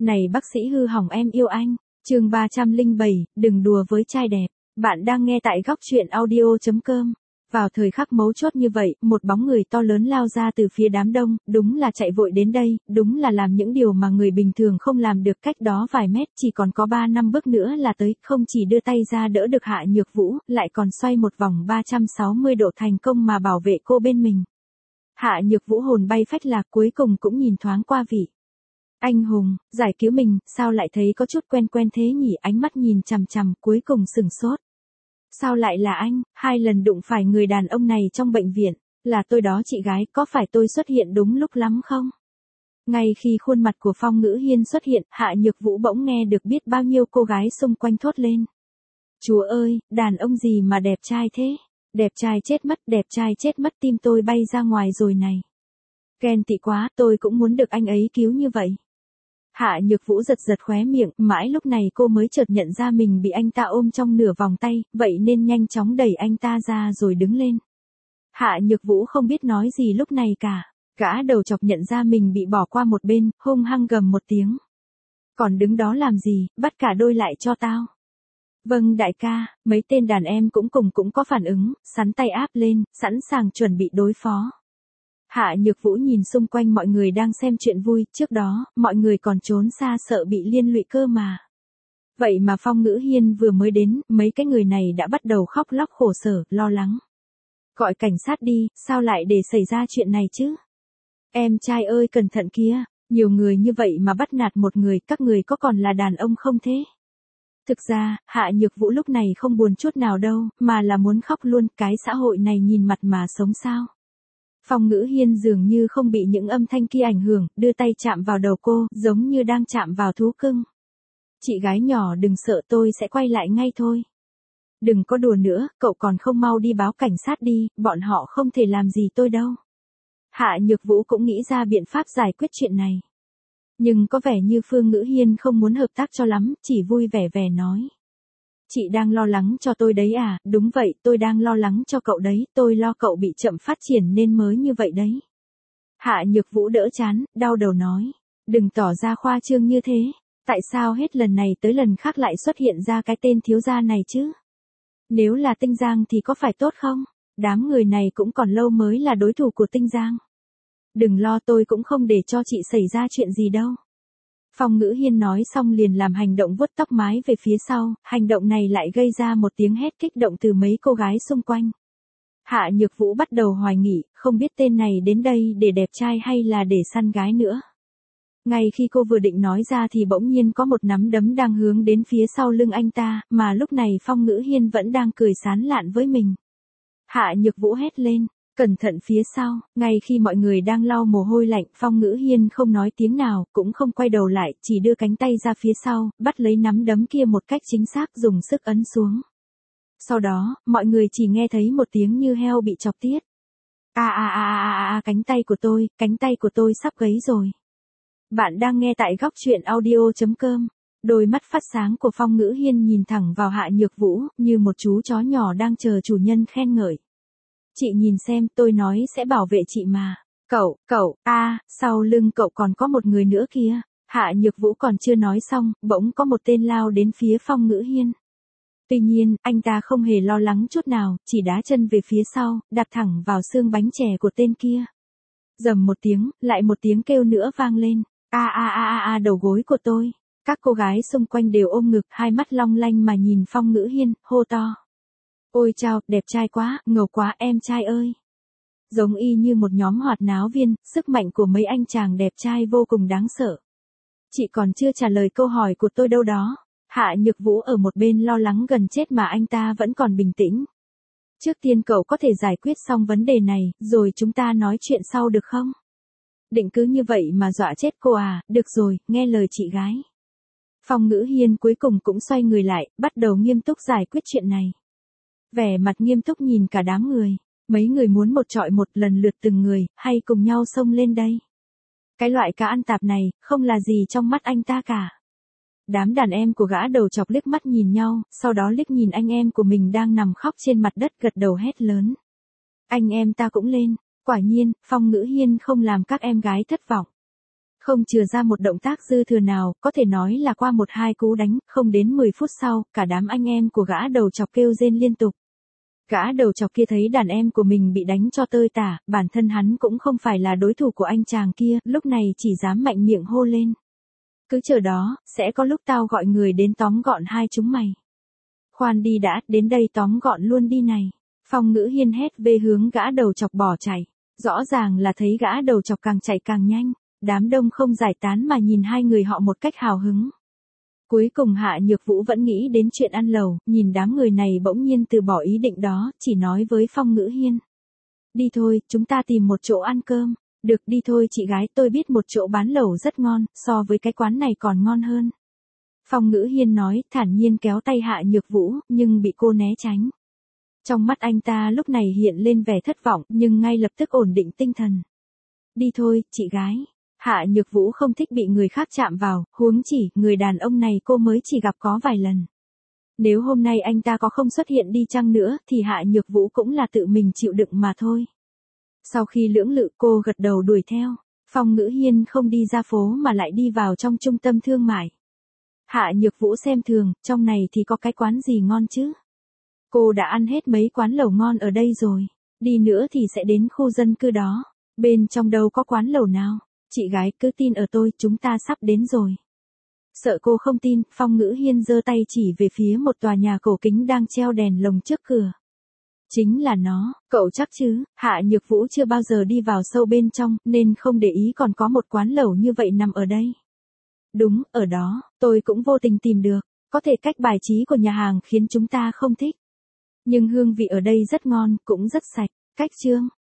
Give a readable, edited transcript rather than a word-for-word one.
Này bác sĩ hư hỏng em yêu anh. Chương 307, đừng đùa với trai đẹp. Bạn đang nghe tại góc truyện audio.com. Vào thời khắc mấu chốt như vậy, một bóng người to lớn lao ra từ phía đám đông, đúng là chạy vội đến đây, đúng là làm những điều mà người bình thường không làm được, cách đó vài mét chỉ còn có 3-5 bước nữa là tới, không chỉ đưa tay ra đỡ được Hạ Nhược Vũ, lại còn xoay một vòng 360 độ thành công mà bảo vệ cô bên mình. Hạ Nhược Vũ hồn bay phách lạc, cuối cùng cũng nhìn thoáng qua vị anh hùng, giải cứu mình, sao lại thấy có chút quen quen thế nhỉ, ánh mắt nhìn chằm chằm, cuối cùng sửng sốt. Sao lại là anh, 2 lần đụng phải người đàn ông này trong bệnh viện, là tôi đó chị gái, có phải tôi xuất hiện đúng lúc lắm không? Ngay khi khuôn mặt của Phong Ngữ Hiên xuất hiện, Hạ Nhược Vũ bỗng nghe được biết bao nhiêu cô gái xung quanh thốt lên. Chúa ơi, đàn ông gì mà đẹp trai thế? Đẹp trai chết mất, tim tôi bay ra ngoài rồi này. Ghen tị quá, tôi cũng muốn được anh ấy cứu như vậy. Hạ Nhược Vũ giật giật khóe miệng, mãi lúc này cô mới chợt nhận ra mình bị anh ta ôm trong nửa vòng tay, vậy nên nhanh chóng đẩy anh ta ra rồi đứng lên. Hạ Nhược Vũ không biết nói gì lúc này cả, gã đầu chọc nhận ra mình bị bỏ qua một bên, hung hăng gầm một tiếng. Còn đứng đó làm gì, bắt cả đôi lại cho tao. Vâng đại ca, mấy tên đàn em cũng có phản ứng, sắn tay áp lên, sẵn sàng chuẩn bị đối phó. Hạ Nhược Vũ nhìn xung quanh mọi người đang xem chuyện vui, trước đó, mọi người còn trốn xa sợ bị liên lụy cơ mà. Vậy mà Phong Ngữ Hiên vừa mới đến, mấy cái người này đã bắt đầu khóc lóc khổ sở, lo lắng. Gọi cảnh sát đi, sao lại để xảy ra chuyện này chứ? Em trai ơi cẩn thận kia, nhiều người như vậy mà bắt nạt một người, các người có còn là đàn ông không thế? Thực ra, Hạ Nhược Vũ lúc này không buồn chút nào đâu, mà là muốn khóc luôn, cái xã hội này nhìn mặt mà sống sao? Phong Ngữ Hiên dường như không bị những âm thanh kia ảnh hưởng, đưa tay chạm vào đầu cô, giống như đang chạm vào thú cưng. Chị gái nhỏ đừng sợ, tôi sẽ quay lại ngay thôi. Đừng có đùa nữa, cậu còn không mau đi báo cảnh sát đi, bọn họ không thể làm gì tôi đâu. Hạ Nhược Vũ cũng nghĩ ra biện pháp giải quyết chuyện này. Nhưng có vẻ như Phương Ngữ Hiên không muốn hợp tác cho lắm, chỉ vui vẻ vẻ nói. Chị đang lo lắng cho tôi đấy à, đúng vậy, tôi đang lo lắng cho cậu đấy, tôi lo cậu bị chậm phát triển nên mới như vậy đấy. Hạ Nhược Vũ đỡ chán, đau đầu nói, đừng tỏ ra khoa trương như thế, tại sao hết lần này tới lần khác lại xuất hiện ra cái tên thiếu gia này chứ? Nếu là Tinh Giang thì có phải tốt không? Đám người này cũng còn lâu mới là đối thủ của Tinh Giang. Đừng lo, tôi cũng không để cho chị xảy ra chuyện gì đâu. Phong Ngữ Hiên nói xong liền làm hành động vuốt tóc mái về phía sau, hành động này lại gây ra một tiếng hét kích động từ mấy cô gái xung quanh. Hạ Nhược Vũ bắt đầu hoài nghi, không biết tên này đến đây để đẹp trai hay là để săn gái nữa. Ngay khi cô vừa định nói ra thì bỗng nhiên có một nắm đấm đang hướng đến phía sau lưng anh ta, mà lúc này Phong Ngữ Hiên vẫn đang cười sán lạn với mình. Hạ Nhược Vũ hét lên. Cẩn thận phía sau, ngay khi mọi người đang lau mồ hôi lạnh, Phong Ngữ Hiên không nói tiếng nào, cũng không quay đầu lại, chỉ đưa cánh tay ra phía sau, bắt lấy nắm đấm kia một cách chính xác dùng sức ấn xuống. Sau đó, mọi người chỉ nghe thấy một tiếng như heo bị chọc tiết. Cánh tay của tôi sắp gãy rồi. Bạn đang nghe tại góc truyện audio.com. Đôi mắt phát sáng của Phong Ngữ Hiên nhìn thẳng vào Hạ Nhược Vũ, như một chú chó nhỏ đang chờ chủ nhân khen ngợi. Chị nhìn xem, tôi nói sẽ bảo vệ chị mà. Sau lưng cậu còn có một người nữa kia. Hạ Nhược Vũ còn chưa nói xong, bỗng có một tên lao đến phía Phong Ngữ Hiên. Tuy nhiên, anh ta không hề lo lắng chút nào, chỉ đá chân về phía sau, đạp thẳng vào xương bánh chè của tên kia. Rầm một tiếng, lại một tiếng kêu nữa vang lên. Đầu gối của tôi. Các cô gái xung quanh đều ôm ngực, hai mắt long lanh mà nhìn Phong Ngữ Hiên, hô to. Ôi chao, đẹp trai quá, ngầu quá em trai ơi. Giống y như một nhóm hoạt náo viên, sức mạnh của mấy anh chàng đẹp trai vô cùng đáng sợ. Chị còn chưa trả lời câu hỏi của tôi đâu đó. Hạ Nhược Vũ ở một bên lo lắng gần chết mà anh ta vẫn còn bình tĩnh. Trước tiên cậu có thể giải quyết xong vấn đề này, rồi chúng ta nói chuyện sau được không? Định cứ như vậy mà dọa chết cô à, được rồi, nghe lời chị gái. Phong Ngữ Hiên cuối cùng cũng xoay người lại, bắt đầu nghiêm túc giải quyết chuyện này. Vẻ mặt nghiêm túc nhìn cả đám người, mấy người muốn một chọi một, lần lượt từng người, hay cùng nhau xông lên đây. Cái loại cá ăn tạp này, không là gì trong mắt anh ta cả. Đám đàn em của gã đầu chọc liếc mắt nhìn nhau, sau đó liếc nhìn anh em của mình đang nằm khóc trên mặt đất, gật đầu hét lớn. Anh em ta cũng lên, quả nhiên, Phong Ngữ Hiên không làm các em gái thất vọng. Không chừa ra một động tác dư thừa nào, có thể nói là qua 1-2 cú đánh, không đến 10 phút sau, cả đám anh em của gã đầu chọc kêu rên liên tục. Gã đầu chọc kia thấy đàn em của mình bị đánh cho tơi tả, bản thân hắn cũng không phải là đối thủ của anh chàng kia, lúc này chỉ dám mạnh miệng hô lên. Cứ chờ đó, sẽ có lúc tao gọi người đến tóm gọn hai chúng mày. Khoan đi đã, đến đây tóm gọn luôn đi này. Phong Ngữ Hiên hét về hướng gã đầu chọc bỏ chạy. Rõ ràng là thấy gã đầu chọc càng chạy càng nhanh. Đám đông không giải tán mà nhìn hai người họ một cách hào hứng. Cuối cùng Hạ Nhược Vũ vẫn nghĩ đến chuyện ăn lẩu, nhìn đám người này bỗng nhiên từ bỏ ý định đó, chỉ nói với Phong Ngữ Hiên. Đi thôi, chúng ta tìm một chỗ ăn cơm. Được, đi thôi chị gái, tôi biết một chỗ bán lẩu rất ngon, so với cái quán này còn ngon hơn. Phong Ngữ Hiên nói, thản nhiên kéo tay Hạ Nhược Vũ, nhưng bị cô né tránh. Trong mắt anh ta lúc này hiện lên vẻ thất vọng, nhưng ngay lập tức ổn định tinh thần. Đi thôi, chị gái. Hạ Nhược Vũ không thích bị người khác chạm vào, huống chỉ, người đàn ông này cô mới chỉ gặp có vài lần. Nếu hôm nay anh ta có không xuất hiện đi chăng nữa, thì Hạ Nhược Vũ cũng là tự mình chịu đựng mà thôi. Sau khi lưỡng lự cô gật đầu đuổi theo, Phong Ngữ Hiên không đi ra phố mà lại đi vào trong trung tâm thương mại. Hạ Nhược Vũ xem thường, trong này thì có cái quán gì ngon chứ? Cô đã ăn hết mấy quán lẩu ngon ở đây rồi, đi nữa thì sẽ đến khu dân cư đó, bên trong đâu có quán lẩu nào. Chị gái cứ tin ở tôi, chúng ta sắp đến rồi. Sợ cô không tin, Phong Ngữ Hiên giơ tay chỉ về phía một tòa nhà cổ kính đang treo đèn lồng trước cửa. Chính là nó, cậu chắc chứ? Hạ Nhược Vũ chưa bao giờ đi vào sâu bên trong, nên không để ý còn có một quán lẩu như vậy nằm ở đây. Đúng, ở đó, tôi cũng vô tình tìm được, có thể cách bài trí của nhà hàng khiến chúng ta không thích. Nhưng hương vị ở đây rất ngon, cũng rất sạch, cách trương.